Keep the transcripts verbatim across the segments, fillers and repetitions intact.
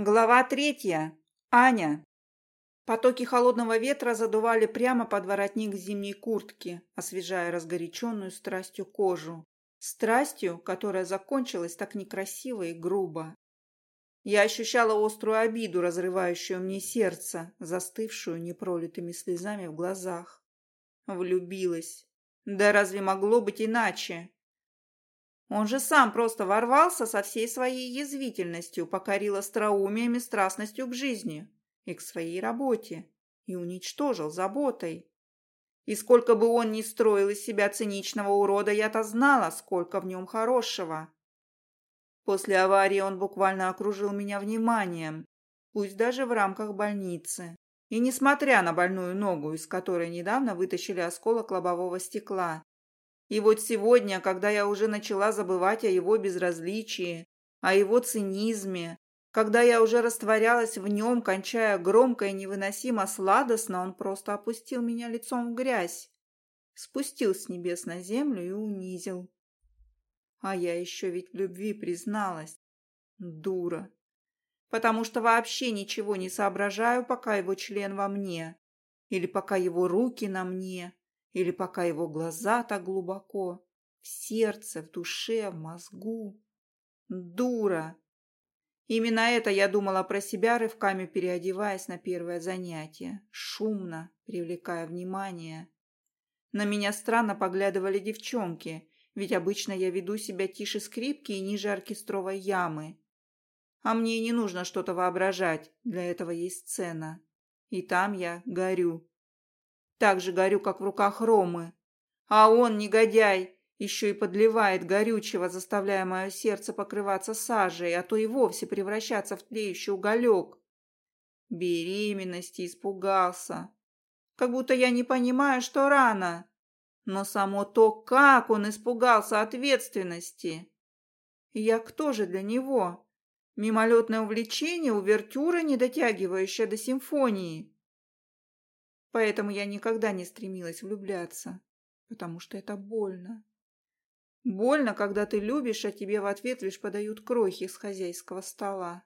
Глава третья. Аня. Потоки холодного ветра задували прямо под воротник зимней куртки, освежая разгоряченную страстью кожу. Страстью, которая закончилась так некрасиво и грубо. Я ощущала острую обиду, разрывающую мне сердце, застывшую непролитыми слезами в глазах. Влюбилась. Да разве могло быть иначе? Он же сам просто ворвался со всей своей язвительностью, покорил остроумием и страстностью к жизни и к своей работе и уничтожил заботой. И сколько бы он ни строил из себя циничного урода, я-то знала, сколько в нем хорошего. После аварии он буквально окружил меня вниманием, пусть даже в рамках больницы. И несмотря на больную ногу, из которой недавно вытащили осколок лобового стекла. И вот сегодня, когда я уже начала забывать о его безразличии, о его цинизме, когда я уже растворялась в нем, кончая громко и невыносимо сладостно, он просто опустил меня лицом в грязь, спустил с небес на землю и унизил. А я еще ведь в любви призналась. Дура. Потому что вообще ничего не соображаю, пока его член во мне, или пока его руки на мне. Или пока его глаза так глубоко, в сердце, в душе, в мозгу. Дура! Именно это я думала про себя, рывками переодеваясь на первое занятие, шумно, привлекая внимание. На меня странно поглядывали девчонки, ведь обычно я веду себя тише скрипки и ниже оркестровой ямы. А мне не нужно что-то воображать, для этого есть сцена. И там я горю. Так же горю, как в руках Ромы. А он, негодяй, еще и подливает горючего, заставляя мое сердце покрываться сажей, а то и вовсе превращаться в тлеющий уголек. Беременности испугался. Как будто я не понимаю, что рано. Но само то, как он испугался ответственности. Я кто же для него? Мимолетное увлечение, увертюра, не дотягивающая до симфонии. Поэтому я никогда не стремилась влюбляться, потому что это больно. Больно, когда ты любишь, а тебе в ответ лишь подают крохи с хозяйского стола.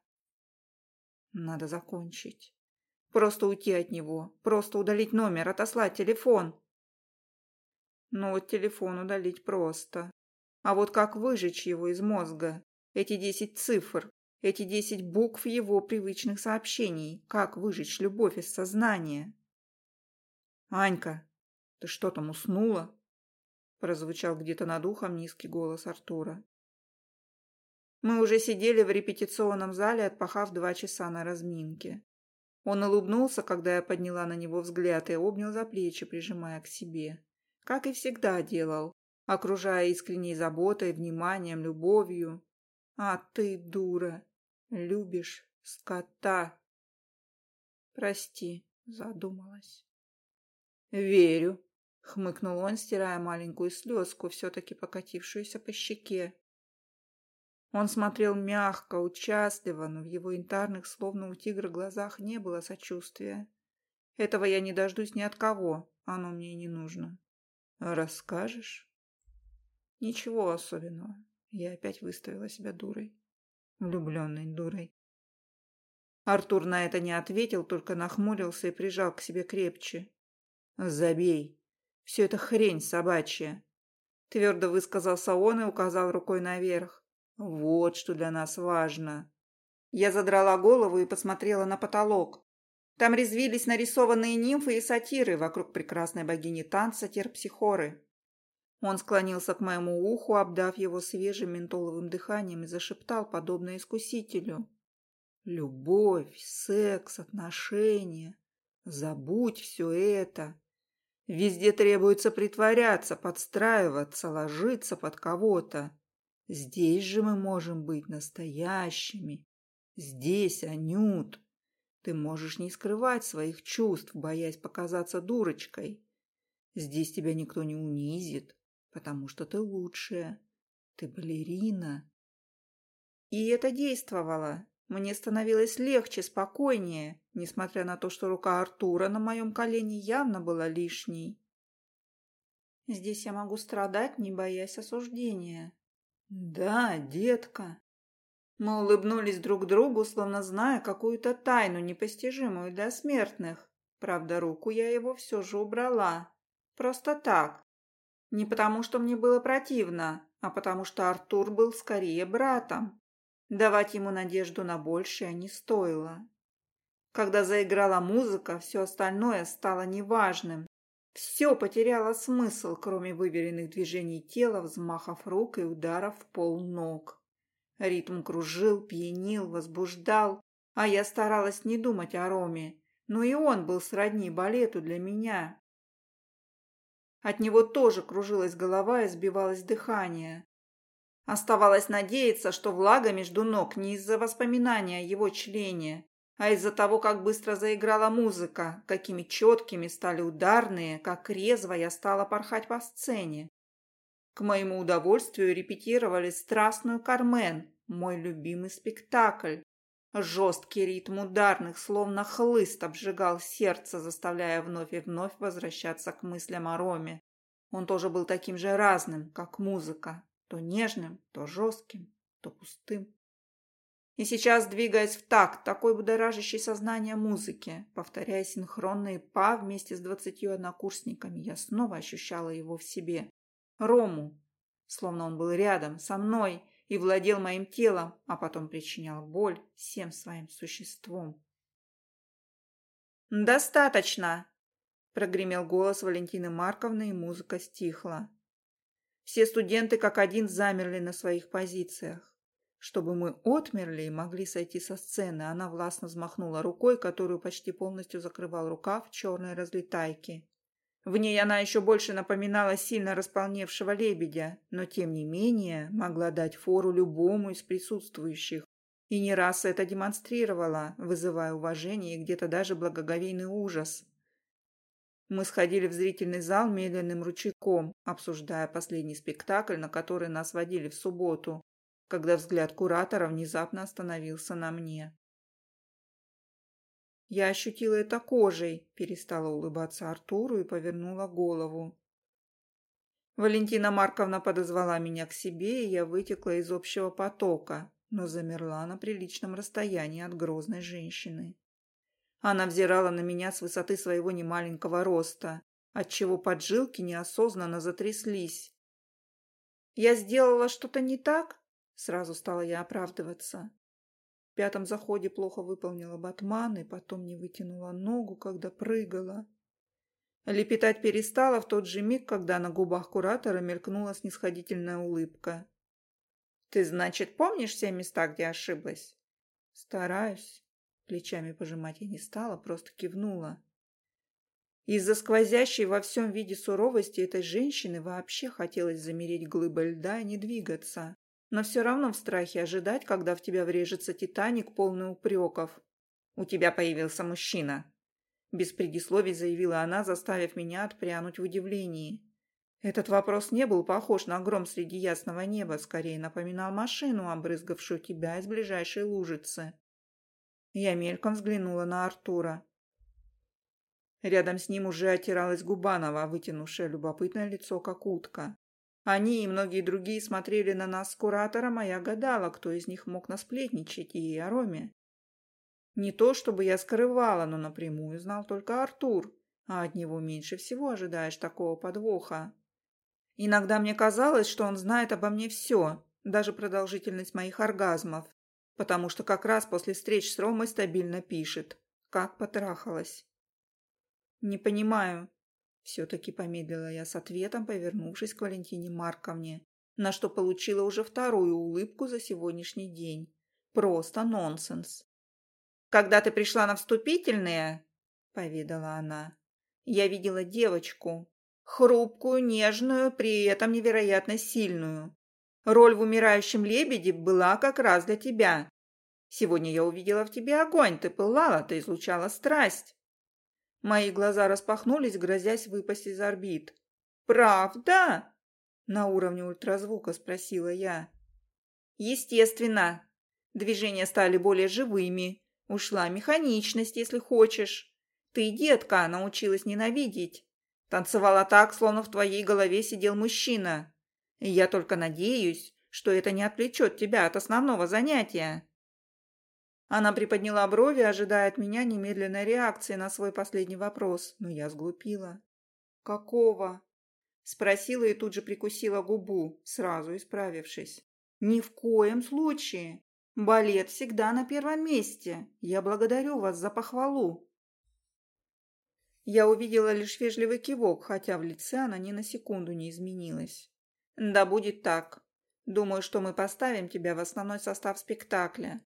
Надо закончить. Просто уйти от него, просто удалить номер, отослать телефон. Ну вот телефон удалить просто. А вот как выжечь его из мозга? Эти десять цифр, эти десять букв его привычных сообщений. Как выжечь любовь из сознания? «Анька, ты что там, уснула?» Прозвучал где-то над ухом низкий голос Артура. Мы уже сидели в репетиционном зале, отпахав два часа на разминке. Он улыбнулся, когда я подняла на него взгляд, и обнял за плечи, прижимая к себе. Как и всегда делал, окружая искренней заботой, вниманием, любовью. «А ты, дура, любишь скота!» «Прости», задумалась. «Верю», — хмыкнул он, стирая маленькую слезку, все-таки покатившуюся по щеке. Он смотрел мягко, участливо, но в его янтарных, словно у тигра, глазах не было сочувствия. Этого я не дождусь ни от кого, оно мне и не нужно. «Расскажешь?» «Ничего особенного». Я опять выставила себя дурой. Влюбленной дурой. Артур на это не ответил, только нахмурился и прижал к себе крепче. «Забей. Все это хрень собачья», — твердо высказался он и указал рукой наверх. «Вот что для нас важно». Я задрала голову и посмотрела на потолок. Там резвились нарисованные нимфы и сатиры вокруг прекрасной богини танца Терпсихоры. Он склонился к моему уху, обдав его свежим ментоловым дыханием, и зашептал, подобно искусителю. «Любовь, секс, отношения. Забудь все это. Везде требуется притворяться, подстраиваться, ложиться под кого-то. Здесь же мы можем быть настоящими. Здесь, Анют, ты можешь не скрывать своих чувств, боясь показаться дурочкой. Здесь тебя никто не унизит, потому что ты лучшая. Ты балерина». И это действовало. Мне становилось легче, спокойнее, несмотря на то, что рука Артура на моем колене явно была лишней. Здесь я могу страдать, не боясь осуждения. «Да, детка». Мы улыбнулись друг другу, словно зная какую-то тайну, непостижимую для смертных. Правда, руку я его все же убрала. Просто так. Не потому, что мне было противно, а потому что Артур был скорее братом. Давать ему надежду на большее не стоило. Когда заиграла музыка, все остальное стало неважным. Все потеряло смысл, кроме выверенных движений тела, взмахов рук и ударов в пол ног. Ритм кружил, пьянил, возбуждал, а я старалась не думать о Роме, но и он был сродни балету для меня. От него тоже кружилась голова и сбивалось дыхание. Оставалось надеяться, что влага между ног не из-за воспоминания о его члене, а из-за того, как быстро заиграла музыка, какими четкими стали ударные, как резво я стала порхать по сцене. К моему удовольствию репетировали страстную «Кармен», мой любимый спектакль. Жесткий ритм ударных, словно хлыст, обжигал сердце, заставляя вновь и вновь возвращаться к мыслям о Роме. Он тоже был таким же разным, как музыка, то нежным, то жестким, то пустым. И сейчас, двигаясь в такт такой будоражащей сознание музыки, повторяя синхронные па вместе с двадцатью однокурсниками, я снова ощущала его в себе. Рому, словно он был рядом со мной и владел моим телом, а потом причинял боль всем своим существом. «Достаточно!» – прогремел голос Валентины Марковны, и музыка стихла. Все студенты как один замерли на своих позициях. Чтобы мы отмерли и могли сойти со сцены, она властно взмахнула рукой, которую почти полностью закрывал рукав черной разлетайки. В ней она еще больше напоминала сильно располневшего лебедя, но тем не менее могла дать фору любому из присутствующих. И не раз это демонстрировала, вызывая уважение и где-то даже благоговейный ужас. Мы сходили в зрительный зал медленным ручейком, обсуждая последний спектакль, на который нас водили в субботу, когда взгляд куратора внезапно остановился на мне. Я ощутила это кожей, перестала улыбаться Артуру и повернула голову. Валентина Марковна подозвала меня к себе, и я вытекла из общего потока, но замерла на приличном расстоянии от грозной женщины. Она взирала на меня с высоты своего немаленького роста, отчего поджилки неосознанно затряслись. «Я сделала что-то не так?» Сразу стала я оправдываться. В пятом заходе плохо выполнила батман и потом не вытянула ногу, когда прыгала. Лепетать перестала в тот же миг, когда на губах куратора мелькнула снисходительная улыбка. «Ты, значит, помнишь все места, где ошиблась?» «Стараюсь». Плечами пожимать я не стала, просто кивнула. Из-за сквозящей во всем виде суровости этой женщины вообще хотелось замереть глыбой льда и не двигаться. Но все равно в страхе ожидать, когда в тебя врежется Титаник, полный упреков. «У тебя появился мужчина», – без предисловий заявила она, заставив меня отпрянуть в удивлении. Этот вопрос не был похож на гром среди ясного неба, скорее напоминал машину, обрызгавшую тебя из ближайшей лужицы. Я мельком взглянула на Артура. Рядом с ним уже отиралась Губанова, вытянувшая любопытное лицо, как утка. Они и многие другие смотрели на нас с куратором, а я гадала, кто из них мог насплетничать и о Роме. Не то чтобы я скрывала, но напрямую знал только Артур, а от него меньше всего ожидаешь такого подвоха. Иногда мне казалось, что он знает обо мне все, даже продолжительность моих оргазмов, потому что как раз после встреч с Ромой стабильно пишет, как потрахалась. «Не понимаю». Все-таки помедлила я с ответом, повернувшись к Валентине Марковне, на что получила уже вторую улыбку за сегодняшний день. Просто нонсенс. «Когда ты пришла на вступительные, — поведала она, — я видела девочку, хрупкую, нежную, при этом невероятно сильную. Роль в «Умирающем лебеде» была как раз для тебя. Сегодня я увидела в тебе огонь, ты пылала, ты излучала страсть». Мои глаза распахнулись, грозясь выпасть из орбит. «Правда?» – на уровне ультразвука спросила я. «Естественно. Движения стали более живыми. Ушла механичность, если хочешь. Ты, детка, научилась ненавидеть. Танцевала так, словно в твоей голове сидел мужчина. И я только надеюсь, что это не отвлечет тебя от основного занятия?» Она приподняла брови, ожидая от меня немедленной реакции на свой последний вопрос, но я сглупила. «Какого?» – спросила и тут же прикусила губу, сразу исправившись. «Ни в коем случае. Балет всегда на первом месте. Я благодарю вас за похвалу». Я увидела лишь вежливый кивок, хотя в лице она ни на секунду не изменилась. «Да будет так. Думаю, что мы поставим тебя в основной состав спектакля».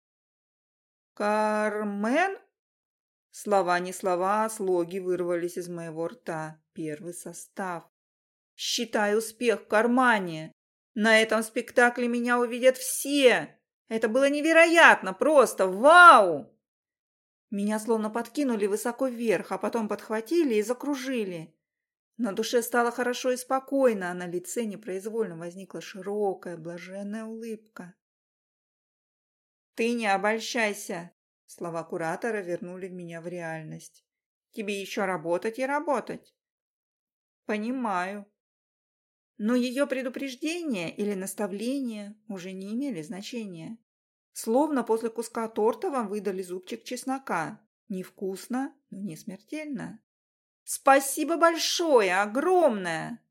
«Кармен?» Слова не слова, а слоги вырвались из моего рта. Первый состав. «Считай успех в кармане. На этом спектакле меня увидят все. Это было невероятно, просто вау!» Меня словно подкинули высоко вверх, а потом подхватили и закружили. На душе стало хорошо и спокойно, а на лице непроизвольно возникла широкая, блаженная улыбка. «Ты не обольщайся!» Слова куратора вернули меня в реальность. «Тебе еще работать и работать!» «Понимаю». Но ее предупреждение или наставление уже не имели значения. Словно после куска торта вам выдали зубчик чеснока. Невкусно, но не смертельно. «Спасибо большое, огромное!»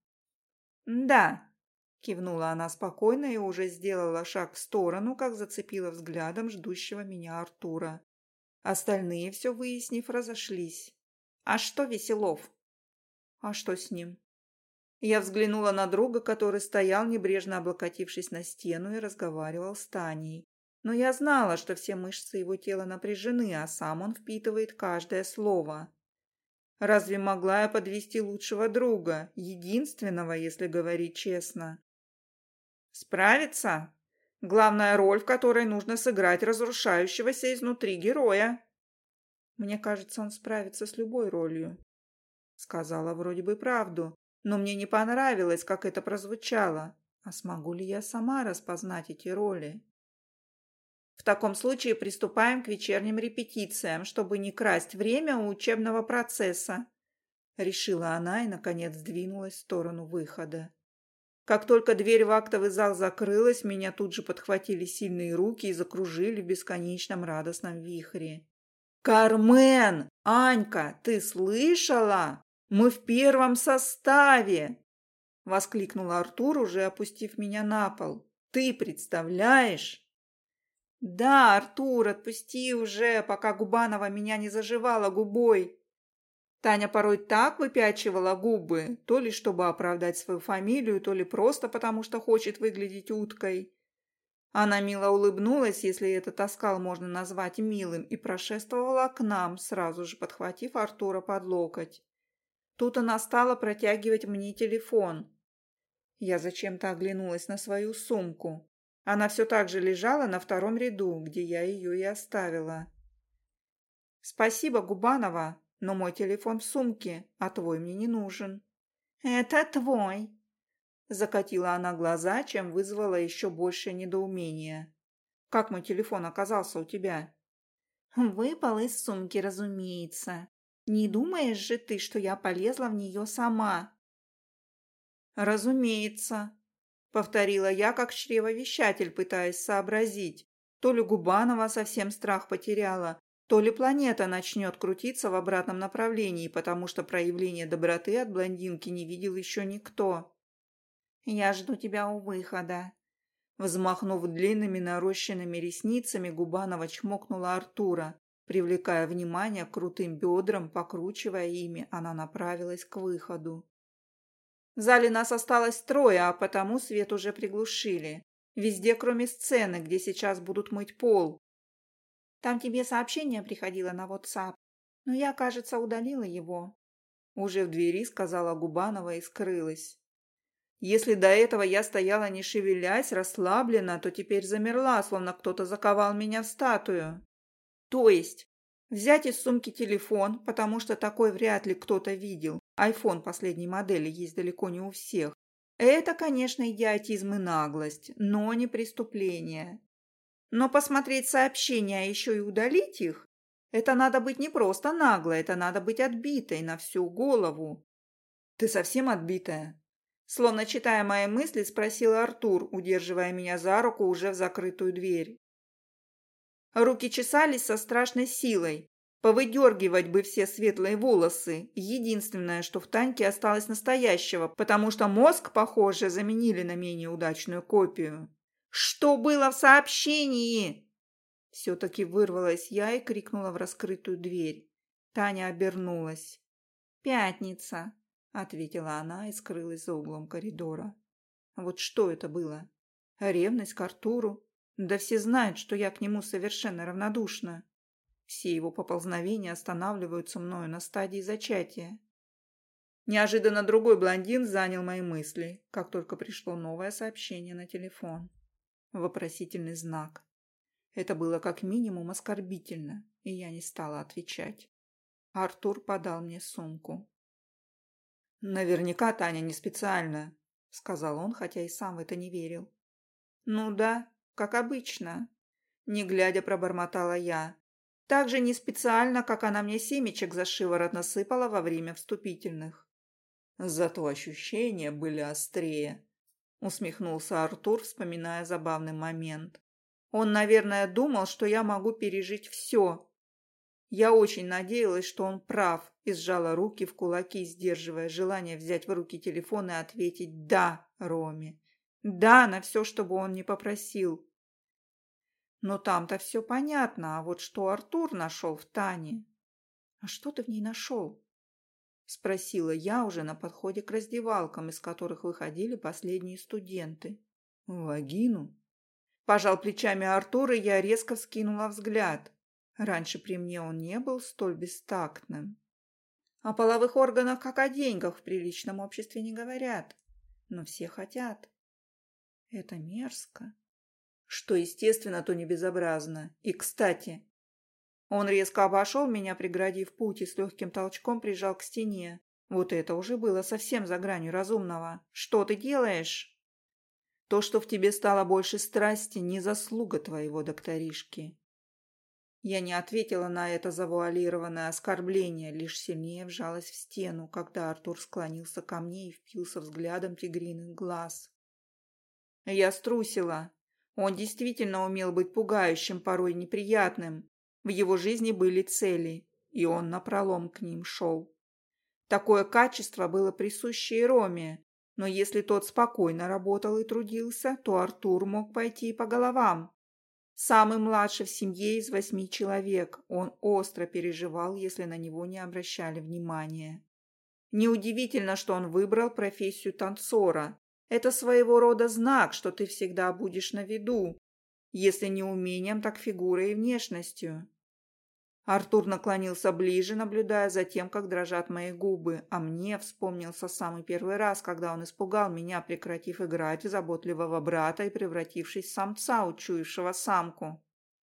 «Да», – кивнула она спокойно и уже сделала шаг в сторону, как зацепила взглядом ждущего меня Артура. Остальные, все выяснив, разошлись. «А что Веселов?» «А что с ним?» Я взглянула на друга, который стоял, небрежно облокотившись на стену, и разговаривал с Таней. Но я знала, что все мышцы его тела напряжены, а сам он впитывает каждое слово. Разве могла я подвести лучшего друга, единственного, если говорить честно? «Справиться? Главная роль, в которой нужно сыграть разрушающегося изнутри героя». «Мне кажется, он справится с любой ролью». Сказала вроде бы правду, но мне не понравилось, как это прозвучало. А смогу ли я сама распознать эти роли? «В таком случае приступаем к вечерним репетициям, чтобы не красть время у учебного процесса», — решила она и, наконец, сдвинулась в сторону выхода. Как только дверь в актовый зал закрылась, меня тут же подхватили сильные руки и закружили в бесконечном радостном вихре. «Кармен! Анька, ты слышала? Мы в первом составе!» — воскликнул Артур, уже опустив меня на пол. «Ты представляешь?» «Да, Артур, отпусти уже, пока Губанова меня не заживала губой». Таня порой так выпячивала губы, то ли чтобы оправдать свою фамилию, то ли просто потому, что хочет выглядеть уткой. Она мило улыбнулась, если этот оскал можно назвать милым, и прошествовала к нам, сразу же подхватив Артура под локоть. Тут она стала протягивать мне телефон. Я зачем-то оглянулась на свою сумку. Она все так же лежала на втором ряду, где я ее и оставила. «Спасибо, Губанова, но мой телефон в сумке, а твой мне не нужен». «Это твой», – закатила она глаза, чем вызвала еще большее недоумение. «Как мой телефон оказался у тебя?» «Выпал из сумки, разумеется. Не думаешь же ты, что я полезла в нее сама?» «Разумеется», — повторила я, как чревовещатель, пытаясь сообразить. То ли Губанова совсем страх потеряла, то ли планета начнет крутиться в обратном направлении, потому что проявления доброты от блондинки не видел еще никто. «Я жду тебя у выхода». Взмахнув длинными нарощенными ресницами, Губанова чмокнула Артура. Привлекая внимание к крутым бедрам, покручивая ими, она направилась к выходу. В зале нас осталось трое, а потому свет уже приглушили. Везде, кроме сцены, где сейчас будут мыть пол. Там тебе сообщение приходило на WhatsApp, но я, кажется, удалила его. Уже в двери сказала Губанова и скрылась. Если до этого я стояла не шевелясь, расслабленно, то теперь замерла, словно кто-то заковал меня в статую. То есть взять из сумки телефон, потому что такой вряд ли кто-то видел. Айфон последней модели есть далеко не у всех. Это, конечно, идиотизм и наглость, но не преступление. Но посмотреть сообщения, а еще и удалить их, это надо быть не просто наглой, это надо быть отбитой на всю голову. «Ты совсем отбитая?» Словно читая мои мысли, спросил Артур, удерживая меня за руку уже в закрытую дверь. Руки чесались со страшной силой. Повыдергивать бы все светлые волосы. Единственное, что в Таньке осталось настоящего, потому что мозг, похоже, заменили на менее удачную копию. «Что было в сообщении?» Все-таки вырвалась я и крикнула в раскрытую дверь. Таня обернулась. «Пятница», — ответила она и скрылась за углом коридора. Вот что это было? Ревность к Артуру? Да все знают, что я к нему совершенно равнодушна. Все его поползновения останавливаются мною на стадии зачатия. Неожиданно другой блондин занял мои мысли, как только пришло новое сообщение на телефон. Вопросительный знак. Это было как минимум оскорбительно, и я не стала отвечать. Артур подал мне сумку. «Наверняка Таня не специально», — сказал он, хотя и сам в это не верил. «Ну да, как обычно», — не глядя пробормотала я. «Так же не специально, как она мне семечек за шиворот насыпала во время вступительных». «Зато ощущения были острее», — усмехнулся Артур, вспоминая забавный момент. «Он, наверное, думал, что я могу пережить все». Я очень надеялась, что он прав, и сжала руки в кулаки, сдерживая желание взять в руки телефон и ответить «да» Роме. «Да» на все, чтобы он не попросил. Но там-то все понятно, а вот что Артур нашел в Тане? «А что ты в ней нашел?» — спросила я уже на подходе к раздевалкам, из которых выходили последние студенты. «Вагину?» Пожал плечами Артур, и я резко вскинула взгляд. Раньше при мне он не был столь бестактным. О половых органах, как о деньгах, в приличном обществе не говорят. Но все хотят. Это мерзко. Что естественно, то не безобразно. И, кстати, он резко обошел меня, преградив путь, и с легким толчком прижал к стене. Вот это уже было совсем за гранью разумного. Что ты делаешь? То, что в тебе стало больше страсти, не заслуга твоего докторишки. Я не ответила на это завуалированное оскорбление, лишь сильнее вжалась в стену, когда Артур склонился ко мне и впился взглядом тигриных глаз. Я струсила. Он действительно умел быть пугающим, порой неприятным. В его жизни были цели, и он напролом к ним шел. Такое качество было присуще и Роме, но если тот спокойно работал и трудился, то Артур мог пойти по головам. Самый младший в семье из восьми человек, он остро переживал, если на него не обращали внимания. Неудивительно, что он выбрал профессию танцора. Это своего рода знак, что ты всегда будешь на виду, если не умением, так фигурой и внешностью. Артур наклонился ближе, наблюдая за тем, как дрожат мои губы, а мне вспомнился самый первый раз, когда он испугал меня, прекратив играть в заботливого брата и превратившись в самца, учуявшего самку.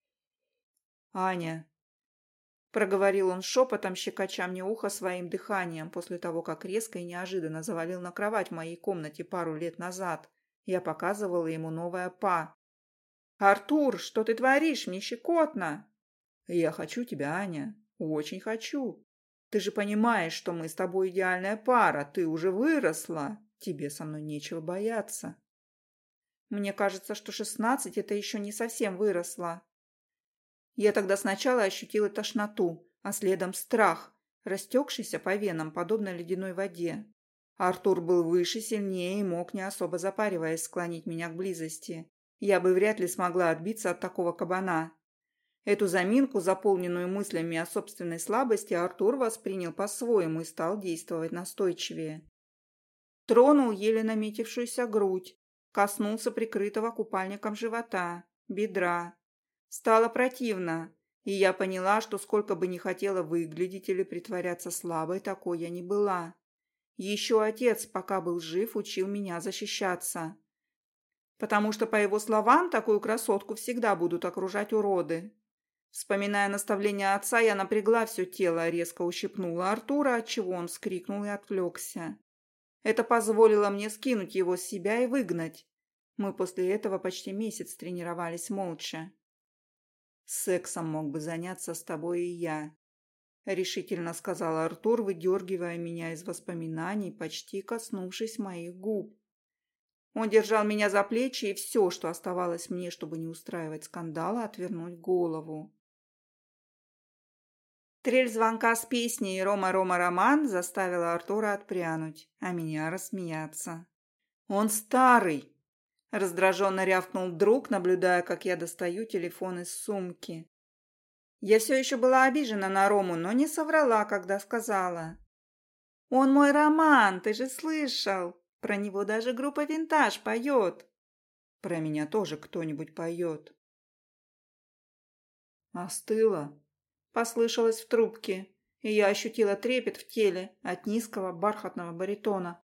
«Аня», — проговорил он шепотом, щекоча мне ухо своим дыханием, после того, как резко и неожиданно завалил на кровать в моей комнате пару лет назад. Я показывала ему новое па. «Артур, что ты творишь? Мне щекотно!» «Я хочу тебя, Аня, очень хочу. Ты же понимаешь, что мы с тобой идеальная пара, ты уже выросла, тебе со мной нечего бояться». Мне кажется, что шестнадцать – это еще не совсем выросла. Я тогда сначала ощутила тошноту, а следом страх, растекшийся по венам, подобно ледяной воде. Артур был выше, сильнее и мог, не особо запариваясь, склонить меня к близости. Я бы вряд ли смогла отбиться от такого кабана. Эту заминку, заполненную мыслями о собственной слабости, Артур воспринял по-своему и стал действовать настойчивее. Тронул еле наметившуюся грудь, коснулся прикрытого купальником живота, бедра. Стало противно, и я поняла, что сколько бы ни хотела выглядеть или притворяться слабой, такой я не была. Еще отец, пока был жив, учил меня защищаться. Потому что, по его словам, такую красотку всегда будут окружать уроды. Вспоминая наставления отца, я напрягла все тело, резко ущипнула Артура, отчего он вскрикнул и отвлекся. Это позволило мне скинуть его с себя и выгнать. Мы после этого почти месяц тренировались молча. «Сексом мог бы заняться с тобой и я». – решительно сказал Артур, выдергивая меня из воспоминаний, почти коснувшись моих губ. Он держал меня за плечи, и все, что оставалось мне, чтобы не устраивать скандала, отвернуть голову. Трель звонка с песней «Рома-Рома Роман» заставила Артура отпрянуть, а меня рассмеяться. «Он старый!» – раздраженно рявкнул друг, наблюдая, как я достаю телефон из сумки. Я все еще была обижена на Рому, но не соврала, когда сказала. «Он мой Роман, ты же слышал! Про него даже группа «Винтаж» поет!» «Про меня тоже кто-нибудь поет!» «Остыла!» – послышалось в трубке, и я ощутила трепет в теле от низкого бархатного баритона.